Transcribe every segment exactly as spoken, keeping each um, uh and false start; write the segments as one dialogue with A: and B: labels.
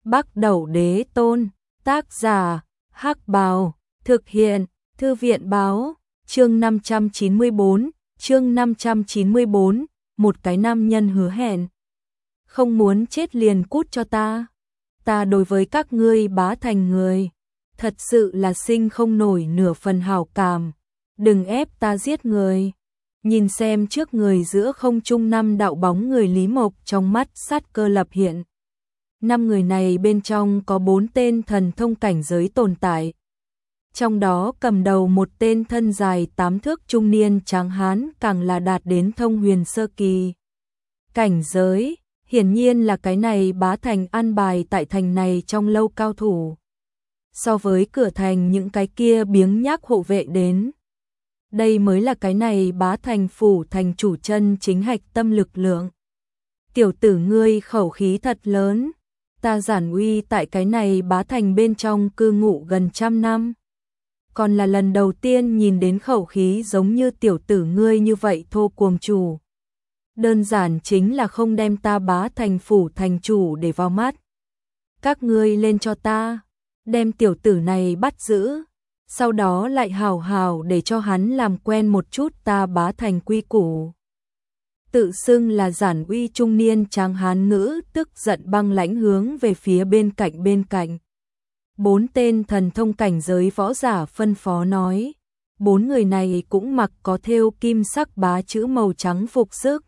A: Bắc Đẩu Đế Tôn, tác giả, Hắc Bào, thực hiện, Thư viện Báo, chương năm trăm chín mươi bốn, chương năm trăm chín mươi bốn, một cái nam nhân hứa hẹn. Không muốn chết liền cút cho ta. Ta đối với các ngươi Bá Thành người, thật sự là sinh không nổi nửa phần hảo cảm. Đừng ép ta giết người. Nhìn xem trước người giữa không trung năm đạo bóng người Lý Mộc, trong mắt sát cơ lập hiện. Năm người này bên trong có bốn tên thần thông cảnh giới tồn tại. Trong đó cầm đầu một tên thân dài tám thước trung niên tráng hán, càng là đạt đến thông huyền sơ kỳ cảnh giới, hiển nhiên là cái này Bá Thành an bài tại thành này trong lâu cao thủ. So với cửa thành những cái kia biếng nhác hộ vệ đến, đây mới là cái này Bá Thành phủ thành chủ chân chính hạch tâm lực lượng. Tiểu tử ngươi khẩu khí thật lớn, ta Giản Uy tại cái này Bá Thành bên trong cư ngụ gần trăm năm, còn là lần đầu tiên nhìn đến khẩu khí giống như tiểu tử ngươi như vậy thô cuồng chủ. Đơn giản chính là không đem ta Bá Thành phủ thành chủ để vào mắt. Các ngươi lên cho ta, đem tiểu tử này bắt giữ, sau đó lại hào hào để cho hắn làm quen một chút ta Bá Thành quy củ. Tự xưng là Giản Uy trung niên tráng hán ngữ tức giận băng lãnh hướng về phía bên cạnh bên cạnh. Bốn tên thần thông cảnh giới võ giả phân phó nói. Bốn người này cũng mặc có thêu kim sắc bá chữ màu trắng phục sức.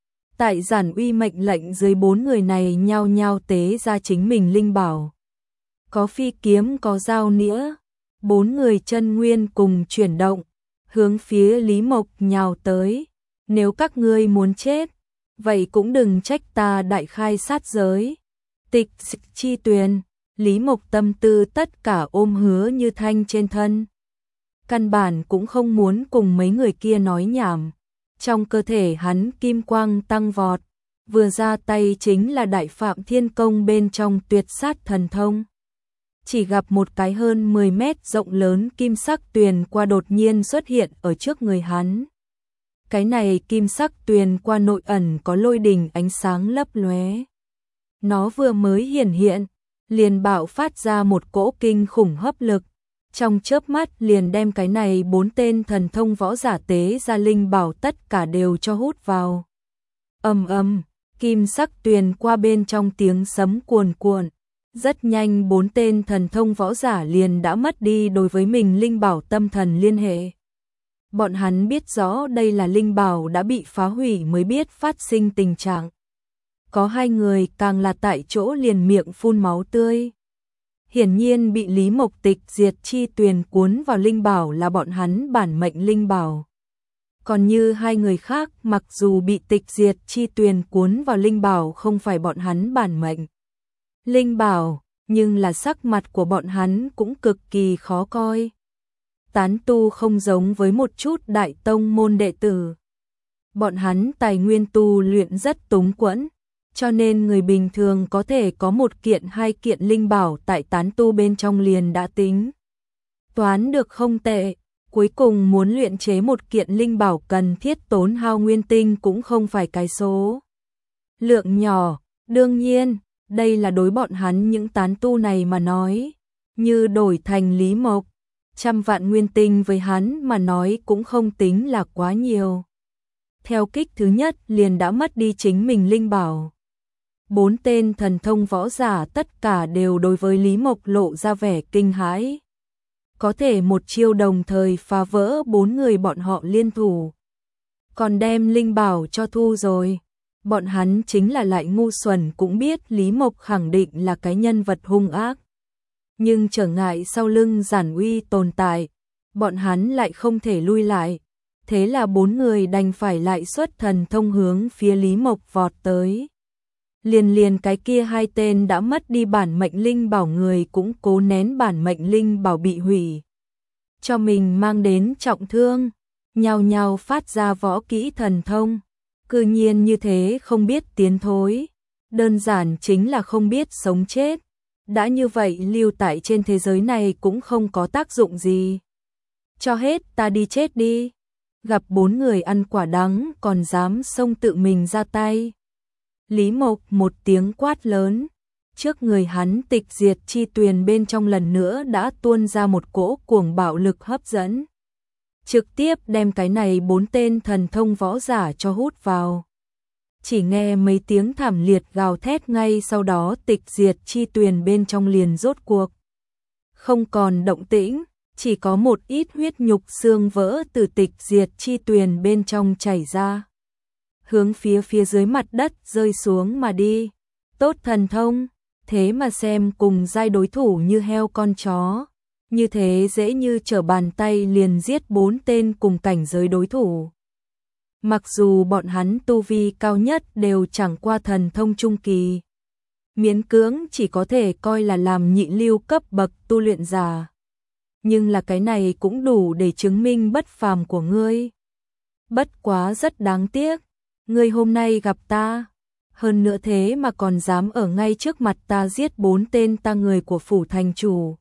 A: Tại Giản Uy mệnh lệnh dưới, bốn người này nhao nhao tế ra chính mình linh bảo. Có phi kiếm, có dao nĩa. Bốn người chân nguyên cùng chuyển động, hướng phía Lý Mộc nhào tới. Nếu các ngươi muốn chết, vậy cũng đừng trách ta đại khai sát giới. Tịch chi tuyền, Lý Mộc tâm tư tất cả ôm Hứa Như Thanh trên thân. Căn bản cũng không muốn cùng mấy người kia nói nhảm. Trong cơ thể hắn kim quang tăng vọt, vừa ra tay chính là Đại Phạm Thiên Công bên trong tuyệt sát thần thông. Chỉ gặp một cái hơn mười mét rộng lớn kim sắc tuyền qua đột nhiên xuất hiện ở trước người hắn. Cái này kim sắc tuyền qua nội ẩn có lôi đình ánh sáng lấp lóe. Nó vừa mới hiển hiện, liền bạo phát ra một cỗ kinh khủng hấp lực, trong chớp mắt liền đem cái này bốn tên thần thông võ giả tế ra linh bảo tất cả đều cho hút vào. Ầm ầm, kim sắc tuyền qua bên trong tiếng sấm cuồn cuộn. Rất nhanh bốn tên thần thông võ giả liền đã mất đi đối với mình linh bảo tâm thần liên hệ. Bọn hắn biết rõ đây là linh bảo đã bị phá hủy mới biết phát sinh tình trạng. Có hai người càng là tại chỗ liền miệng phun máu tươi. Hiển nhiên bị Lý Mộc tịch diệt chi tuyền cuốn vào linh bảo là bọn hắn bản mệnh linh bảo. Còn như hai người khác, mặc dù bị tịch diệt chi tuyền cuốn vào linh bảo không phải bọn hắn bản mệnh linh bảo, nhưng là sắc mặt của bọn hắn cũng cực kỳ khó coi. Tán tu không giống với một chút đại tông môn đệ tử. Bọn hắn tài nguyên tu luyện rất túng quẫn, cho nên người bình thường có thể có một kiện hai kiện linh bảo tại tán tu bên trong liền đã tính toán được không tệ. Cuối cùng muốn luyện chế một kiện linh bảo cần thiết tốn hao nguyên tinh cũng không phải cái số lượng nhỏ. Đương nhiên, đây là đối bọn hắn những tán tu này mà nói. Như đổi thành Lý Mộc, trăm vạn nguyên tinh với hắn mà nói cũng không tính là quá nhiều. Theo kích thứ nhất liền đã mất đi chính mình linh bảo. Bốn tên thần thông võ giả tất cả đều đối với Lý Mộc lộ ra vẻ kinh hãi. Có thể một chiêu đồng thời phá vỡ bốn người bọn họ liên thủ. Còn đem linh bảo cho thu rồi. Bọn hắn chính là lại ngu xuẩn cũng biết Lý Mộc khẳng định là cái nhân vật hung ác. Nhưng trở ngại sau lưng Giản Uy tồn tại, bọn hắn lại không thể lui lại. Thế là bốn người đành phải lại xuất thần thông hướng phía Lý Mộc vọt tới. Liền liền cái kia hai tên đã mất đi bản mệnh linh bảo người cũng cố nén bản mệnh linh bảo bị hủy, cho mình mang đến trọng thương, nhao nhao phát ra võ kỹ thần thông. Cư nhiên như thế không biết tiến thối, đơn giản chính là không biết sống chết. Đã như vậy lưu tại trên thế giới này cũng không có tác dụng gì. Cho hết ta đi chết đi. Gặp bốn người ăn quả đắng còn dám xông tự mình ra tay. Lý Mộc một tiếng quát lớn, trước người hắn tịch diệt chi tuyền bên trong lần nữa đã tuôn ra một cỗ cuồng bạo lực hấp dẫn. Trực tiếp đem cái này bốn tên thần thông võ giả cho hút vào. Chỉ nghe mấy tiếng thảm liệt gào thét, ngay sau đó tịch diệt chi tuyền bên trong liền rốt cuộc không còn động tĩnh, chỉ có một ít huyết nhục xương vỡ từ tịch diệt chi tuyền bên trong chảy ra, hướng phía phía dưới mặt đất rơi xuống mà đi. Tốt thần thông, thế mà xem cùng giai đối thủ như heo con chó, như thế dễ như trở bàn tay liền giết bốn tên cùng cảnh giới đối thủ. Mặc dù bọn hắn tu vi cao nhất đều chẳng qua thần thông trung kỳ, miễn cưỡng chỉ có thể coi là làm nhị lưu cấp bậc tu luyện giả, nhưng là cái này cũng đủ để chứng minh bất phàm của ngươi. Bất quá rất đáng tiếc, ngươi hôm nay gặp ta, hơn nữa thế mà còn dám ở ngay trước mặt ta giết bốn tên ta người của phủ thành chủ.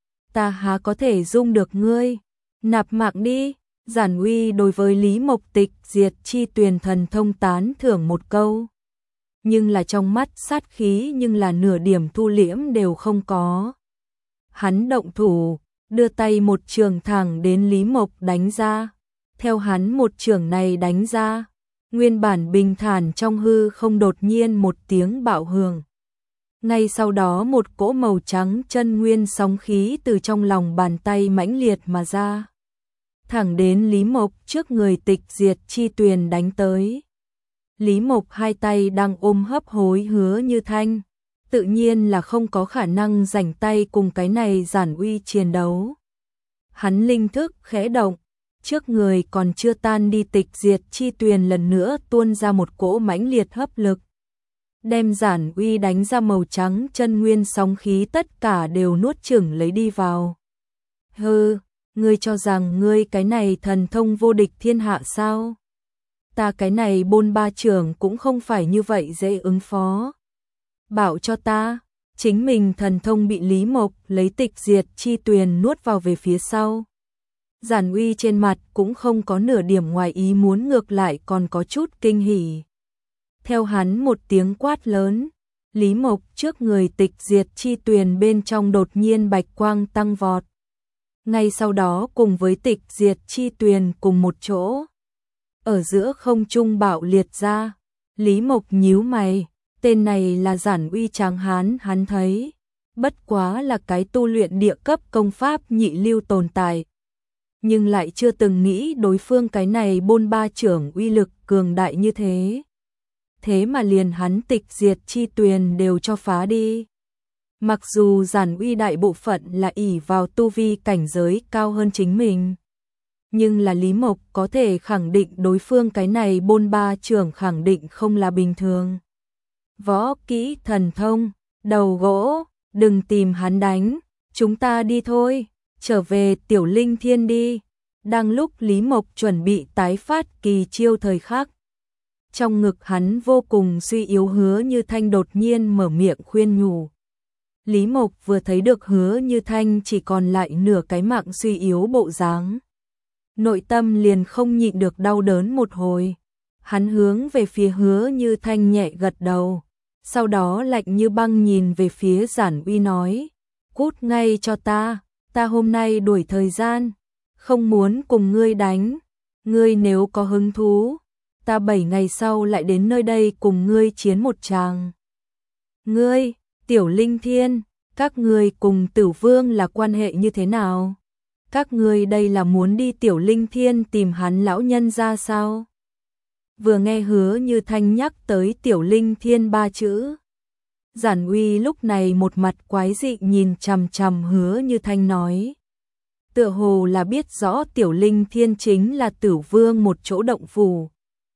A: Ta há có thể dung được ngươi, nạp mạng đi. Giản Uy đối với Lý Mộc tịch diệt chi tuyền thần thông tán thưởng một câu, nhưng là trong mắt sát khí nhưng là nửa điểm thu liễm đều không có. Hắn động thủ, đưa tay một trường thẳng đến Lý Mộc đánh ra. Theo hắn một trường này đánh ra, nguyên bản bình thản trong hư không đột nhiên một tiếng bạo hưởng. Ngay sau đó một cỗ màu trắng chân nguyên sóng khí từ trong lòng bàn tay mãnh liệt mà ra, thẳng đến Lý Mộc trước người tịch diệt chi tuyền đánh tới. Lý Mộc hai tay đang ôm hấp hối Hứa Như Thanh, tự nhiên là không có khả năng rảnh tay cùng cái này Giản Uy chiến đấu. Hắn linh thức khẽ động, trước người còn chưa tan đi tịch diệt chi tuyền lần nữa tuôn ra một cỗ mãnh liệt hấp lực, đem Giản Uy đánh ra màu trắng chân nguyên sóng khí tất cả đều nuốt chửng lấy đi vào. Hừ, ngươi cho rằng ngươi cái này thần thông vô địch thiên hạ sao? Ta cái này bôn ba trưởng cũng không phải như vậy dễ ứng phó. Bảo cho ta, chính mình thần thông bị Lý Mộc lấy tịch diệt chi tuyền nuốt vào về phía sau. Giản Uy trên mặt cũng không có nửa điểm ngoài ý muốn, ngược lại còn có chút kinh hỉ. Theo hắn một tiếng quát lớn, Lý Mộc trước người tịch diệt chi tuyền bên trong đột nhiên bạch quang tăng vọt. Ngay sau đó cùng với tịch diệt chi tuyền cùng một chỗ, ở giữa không trung bạo liệt ra. Lý Mộc nhíu mày, tên này là Giản Uy tráng hán, hắn thấy bất quá là cái tu luyện địa cấp công pháp nhị lưu tồn tại, nhưng lại chưa từng nghĩ đối phương cái này bôn ba trưởng uy lực cường đại như thế. Thế mà liền hắn tịch diệt chi tuyền đều cho phá đi. Mặc dù Giản Uy đại bộ phận là ỷ vào tu vi cảnh giới cao hơn chính mình, nhưng là Lý Mộc có thể khẳng định đối phương cái này bôn ba trưởng khẳng định không là bình thường. Võ kỹ thần thông, đầu gỗ, đừng tìm hắn đánh, chúng ta đi thôi, trở về Tiểu Linh Thiên đi. Đang lúc Lý Mộc chuẩn bị tái phát kỳ chiêu thời khắc, trong ngực hắn vô cùng suy yếu Hứa Như Thanh đột nhiên mở miệng khuyên nhủ. Lý Mộc vừa thấy được Hứa Như Thanh chỉ còn lại nửa cái mạng suy yếu bộ dáng, nội tâm liền không nhịn được đau đớn một hồi. Hắn hướng về phía Hứa Như Thanh nhẹ gật đầu, sau đó lạnh như băng nhìn về phía Giản Uy nói, cút ngay cho ta, ta hôm nay đuổi thời gian, không muốn cùng ngươi đánh, ngươi nếu có hứng thú, ta bảy ngày sau lại đến nơi đây cùng ngươi chiến một tràng. Ngươi, Tiểu Linh Thiên, các ngươi cùng Tử Vương là quan hệ như thế nào? Các ngươi đây là muốn đi Tiểu Linh Thiên tìm hắn lão nhân ra sao? Vừa nghe Hứa Như Thanh nhắc tới Tiểu Linh Thiên ba chữ, Giản Uy lúc này một mặt quái dị nhìn chằm chằm Hứa Như Thanh nói, tựa hồ là biết rõ Tiểu Linh Thiên chính là Tử Vương một chỗ động phủ.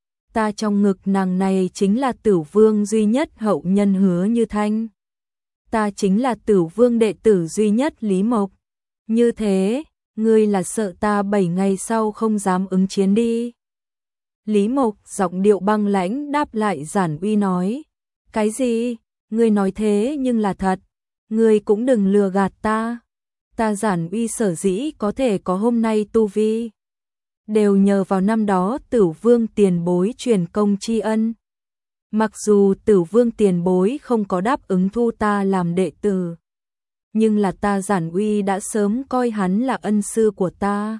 A: Ta trong ngực nàng này chính là Tử Vương duy nhất hậu nhân Hứa Như Thanh. Ta chính là Tử Vương đệ tử duy nhất Lý Mộc. Như thế, ngươi là sợ ta bảy ngày sau không dám ứng chiến đi. Lý Mộc giọng điệu băng lãnh đáp lại Giản Uy nói, cái gì? Ngươi nói thế nhưng là thật, ngươi cũng đừng lừa gạt ta. Ta Giản Uy sở dĩ có thể có hôm nay tu vi, đều nhờ vào năm đó Tử Vương tiền bối truyền công tri ân. Mặc dù Tử Vương tiền bối không có đáp ứng thu ta làm đệ tử, nhưng là ta Giản Uy đã sớm coi hắn là ân sư của ta.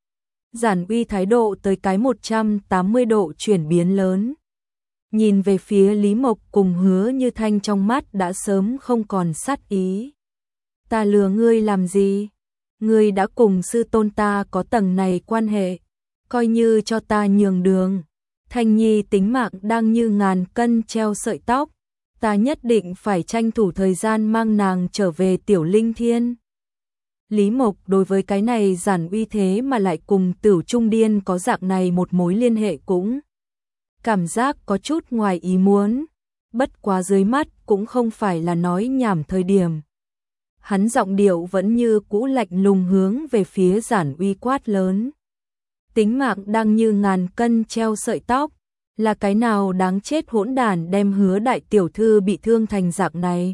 A: Giản Uy thái độ tới cái một trăm tám mươi độ chuyển biến lớn. Nhìn về phía Lý Mộc cùng Hứa Như Thanh trong mắt đã sớm không còn sát ý. Ta lừa ngươi làm gì? Ngươi đã cùng sư tôn ta có tầng này quan hệ, coi như cho ta nhường đường. Thanh Nhi tính mạng đang như ngàn cân treo sợi tóc, ta nhất định phải tranh thủ thời gian mang nàng trở về Tiểu Linh Thiên. Lý Mộc đối với cái này Giản Uy thế mà lại cùng Tử Trung Điên có dạng này một mối liên hệ cũng cảm giác có chút ngoài ý muốn, bất quá dưới mắt cũng không phải là nói nhảm thời điểm. Hắn giọng điệu vẫn như cũ lạnh lùng hướng về phía Giản Uy quát lớn. Tính mạng đang như ngàn cân treo sợi tóc, là cái nào đáng chết hỗn đản đem Hứa đại tiểu thư bị thương thành dạng này.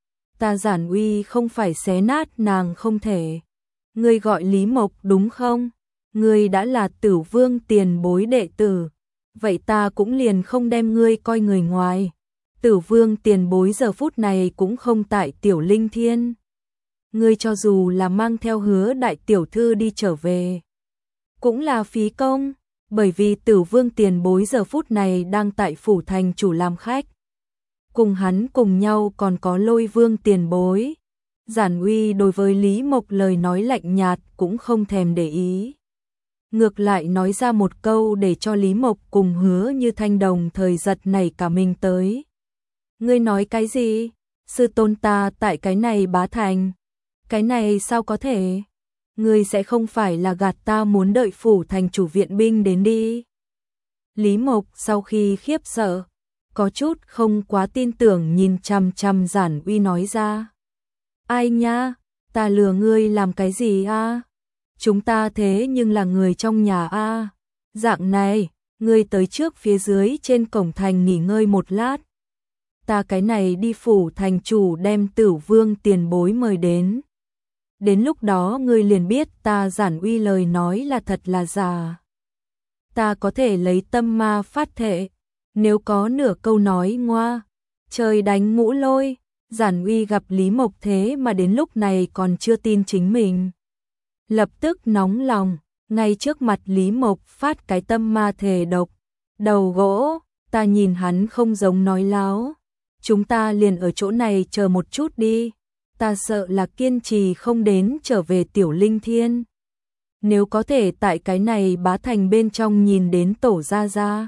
A: Ta Giản Uy không phải xé nát nàng không thể. Ngươi gọi Lý Mộc đúng không? Ngươi đã là Tử Vương tiền bối đệ tử, vậy ta cũng liền không đem ngươi coi người ngoài. Tử Vương tiền bối giờ phút này cũng không tại Tiểu Linh Thiên. Ngươi cho dù là mang theo Hứa đại tiểu thư đi trở về, cũng là phí công, bởi vì Tử Vương tiền bối giờ phút này đang tại phủ thành chủ làm khách. Cùng hắn cùng nhau còn có Lôi Vương tiền bối. Giản Uy đối với Lý Mộc lời nói lạnh nhạt cũng không thèm để ý. Ngược lại nói ra một câu để cho Lý Mộc cùng Hứa Như Thanh đồng thời giật nảy cả mình tới. Ngươi nói cái gì? Sư tôn ta tại cái này bá thành. Cái này sao có thể? Ngươi sẽ không phải là gạt ta muốn đợi phủ thành chủ viện binh đến đi. Lý Mộc sau khi khiếp sợ, có chút không quá tin tưởng nhìn chằm chằm Giản Uy nói ra. Ai nha, ta lừa ngươi làm cái gì a? Chúng ta thế nhưng là người trong nhà a. Dạng này, ngươi tới trước phía dưới trên cổng thành nghỉ ngơi một lát. Ta cái này đi phủ thành chủ đem Tử Vương tiền bối mời đến. Đến lúc đó ngươi liền biết ta Giản Uy lời nói là thật là giả. Ta có thể lấy tâm ma phát thệ, nếu có nửa câu nói ngoa, trời đánh ngũ lôi. Giản Uy gặp Lý Mộc thế mà đến lúc này còn chưa tin chính mình. Lập tức nóng lòng, ngay trước mặt Lý Mộc phát cái tâm ma thề độc. Đầu gỗ, ta nhìn hắn không giống nói láo. Chúng ta liền ở chỗ này chờ một chút đi. Ta sợ là kiên trì không đến trở về Tiểu Linh Thiên. Nếu có thể tại cái này bá thành bên trong nhìn đến tổ gia gia,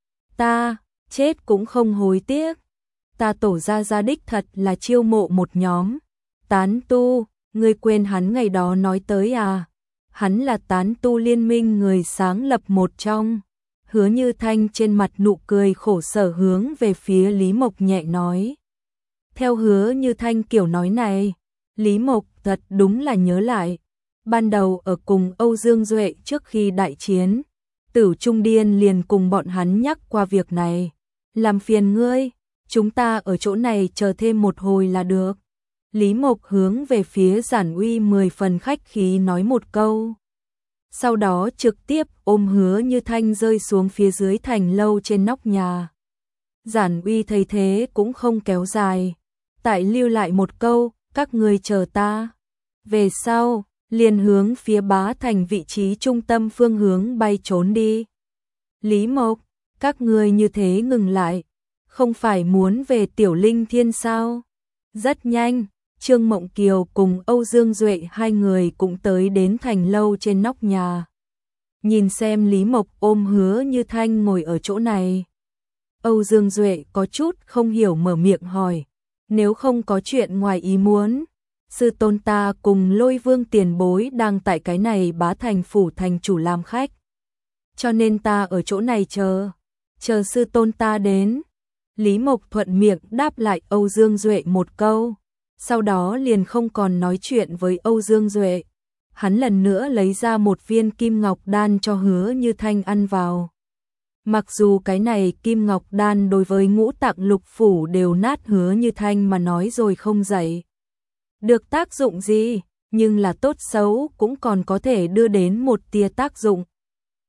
A: ta chết cũng không hối tiếc. Ta tổ gia gia đích thật là chiêu mộ một nhóm tán tu, ngươi quên hắn ngày đó nói tới à? Hắn là tán tu liên minh người sáng lập một trong. Hứa Như Thanh trên mặt nụ cười khổ sở hướng về phía Lý Mộc nhẹ nói. Theo Hứa Như Thanh kiểu nói này, Lý Mộc thật đúng là nhớ lại. Ban đầu ở cùng Âu Dương Duệ trước khi đại chiến, Tử Trung Điên liền cùng bọn hắn nhắc qua việc này. Làm phiền ngươi, chúng ta ở chỗ này chờ thêm một hồi là được. Lý Mộc hướng về phía Giản Uy mười phần khách khí nói một câu. Sau đó trực tiếp ôm Hứa Như Thanh rơi xuống phía dưới thành lâu trên nóc nhà. Giản Uy thấy thế cũng không kéo dài, tại lưu lại một câu, các ngươi chờ ta. Về sau, liền hướng phía bá thành vị trí trung tâm phương hướng bay trốn đi. Lý Mộc, các ngươi như thế ngừng lại, không phải muốn về Tiểu Linh Thiên sao? Rất nhanh, Trương Mộng Kiều cùng Âu Dương Duệ hai người cũng tới đến thành lâu trên nóc nhà. Nhìn xem Lý Mộc ôm Hứa Như Thanh ngồi ở chỗ này. Âu Dương Duệ có chút không hiểu mở miệng hỏi. Nếu không có chuyện ngoài ý muốn, sư tôn ta cùng Lôi Vương tiền bối đang tại cái này bá thành phủ thành chủ làm khách. Cho nên ta ở chỗ này chờ, chờ sư tôn ta đến. Lý Mộc thuận miệng đáp lại Âu Dương Duệ một câu, sau đó liền không còn nói chuyện với Âu Dương Duệ. Hắn lần nữa lấy ra một viên kim ngọc đan cho Hứa Như Thanh ăn vào. Mặc dù cái này kim ngọc đan đối với ngũ tạng lục phủ đều nát Hứa Như Thanh mà nói rồi không dậy được tác dụng gì, nhưng là tốt xấu cũng còn có thể đưa đến một tia tác dụng.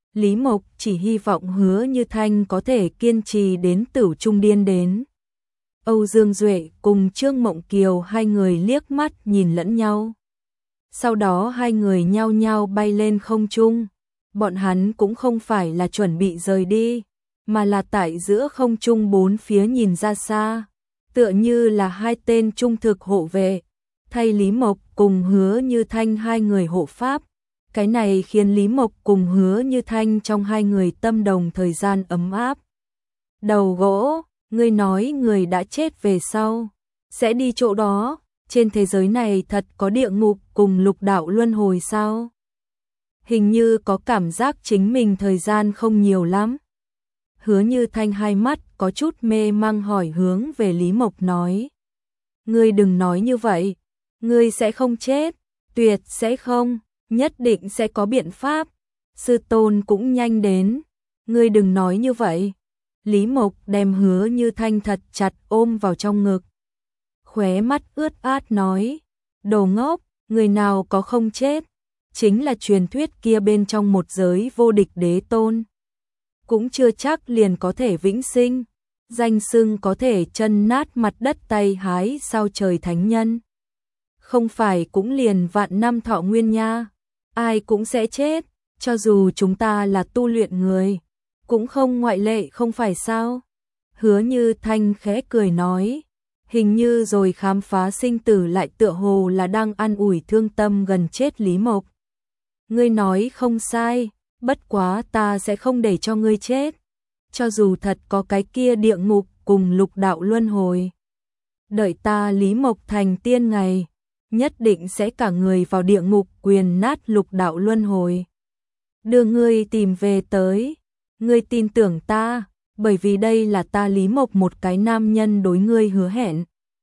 A: Lý Mộc chỉ hy vọng Hứa Như Thanh có thể kiên trì đến Tửu Trung Điên đến. Âu Dương Duệ cùng Trương Mộng Kiều hai người liếc mắt nhìn lẫn nhau. Sau đó hai người nhao nhao bay lên không trung. Bọn hắn cũng không phải là chuẩn bị rời đi, mà là tại giữa không trung bốn phía nhìn ra xa, tựa như là hai tên trung thực hộ vệ, thay Lý Mộc cùng Hứa Như Thanh hai người hộ pháp. Cái này khiến Lý Mộc cùng Hứa Như Thanh trong hai người tâm đồng thời gian ấm áp. Đầu gỗ, ngươi nói người đã chết về sau sẽ đi chỗ đó, trên thế giới này thật có địa ngục cùng lục đạo luân hồi sao? Hình như có cảm giác chính mình thời gian không nhiều lắm. Hứa Như Thanh hai mắt có chút mê mang hỏi hướng về Lý Mộc nói. Ngươi đừng nói như vậy, ngươi sẽ không chết, tuyệt sẽ không, nhất định sẽ có biện pháp. Sư tôn cũng nhanh đến, ngươi đừng nói như vậy. Lý Mộc đem Hứa Như Thanh thật chặt ôm vào trong ngực. Khóe mắt ướt át nói, đồ ngốc, người nào có không chết, chính là truyền thuyết kia bên trong một giới vô địch đế tôn. Cũng chưa chắc liền có thể vĩnh sinh, danh xưng có thể chân nát mặt đất tay hái sao trời thánh nhân. Không phải cũng liền vạn năm thọ nguyên nha, ai cũng sẽ chết, cho dù chúng ta là tu luyện người, cũng không ngoại lệ không phải sao? Hứa Như Thanh khẽ cười nói, hình như rồi khám phá sinh tử lại tựa hồ là đang an ủi thương tâm gần chết Lý Mộc. Ngươi nói không sai, bất quá ta sẽ không để cho ngươi chết, cho dù thật có cái kia địa ngục cùng lục đạo luân hồi. Đợi ta Lý Mộc thành tiên ngày, nhất định sẽ cả người vào địa ngục quyền nát lục đạo luân hồi. Đưa ngươi tìm về tới, ngươi tin tưởng ta, bởi vì đây là ta Lý Mộc một cái nam nhân đối ngươi hứa hẹn.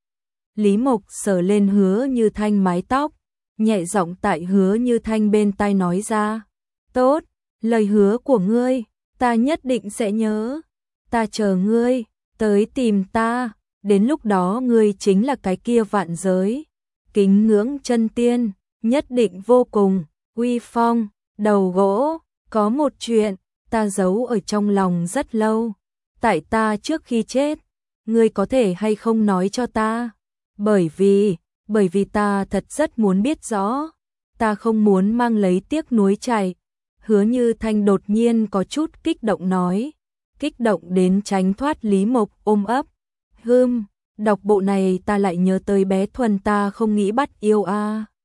A: Lý Mộc sờ lên Hứa Như Thanh mái tóc, nhẹ giọng tại Hứa Như Thanh bên tai nói ra. Tốt, lời hứa của ngươi, ta nhất định sẽ nhớ. Ta chờ ngươi, tới tìm ta, đến lúc đó ngươi chính là cái kia vạn giới. Kính ngưỡng chân tiên, nhất định vô cùng, uy phong, đầu gỗ, có một chuyện, ta giấu ở trong lòng rất lâu. Tại ta trước khi chết, ngươi có thể hay không nói cho ta? Bởi vì, bởi vì ta thật rất muốn biết rõ, ta không muốn mang lấy tiếc nuối chạy. Hứa Như Thanh đột nhiên có chút kích động nói, kích động đến tránh thoát Lý Mộc ôm ấp. Hừm, đọc bộ này ta lại nhớ tới bé Thuần ta không nghĩ bắt yêu a. À.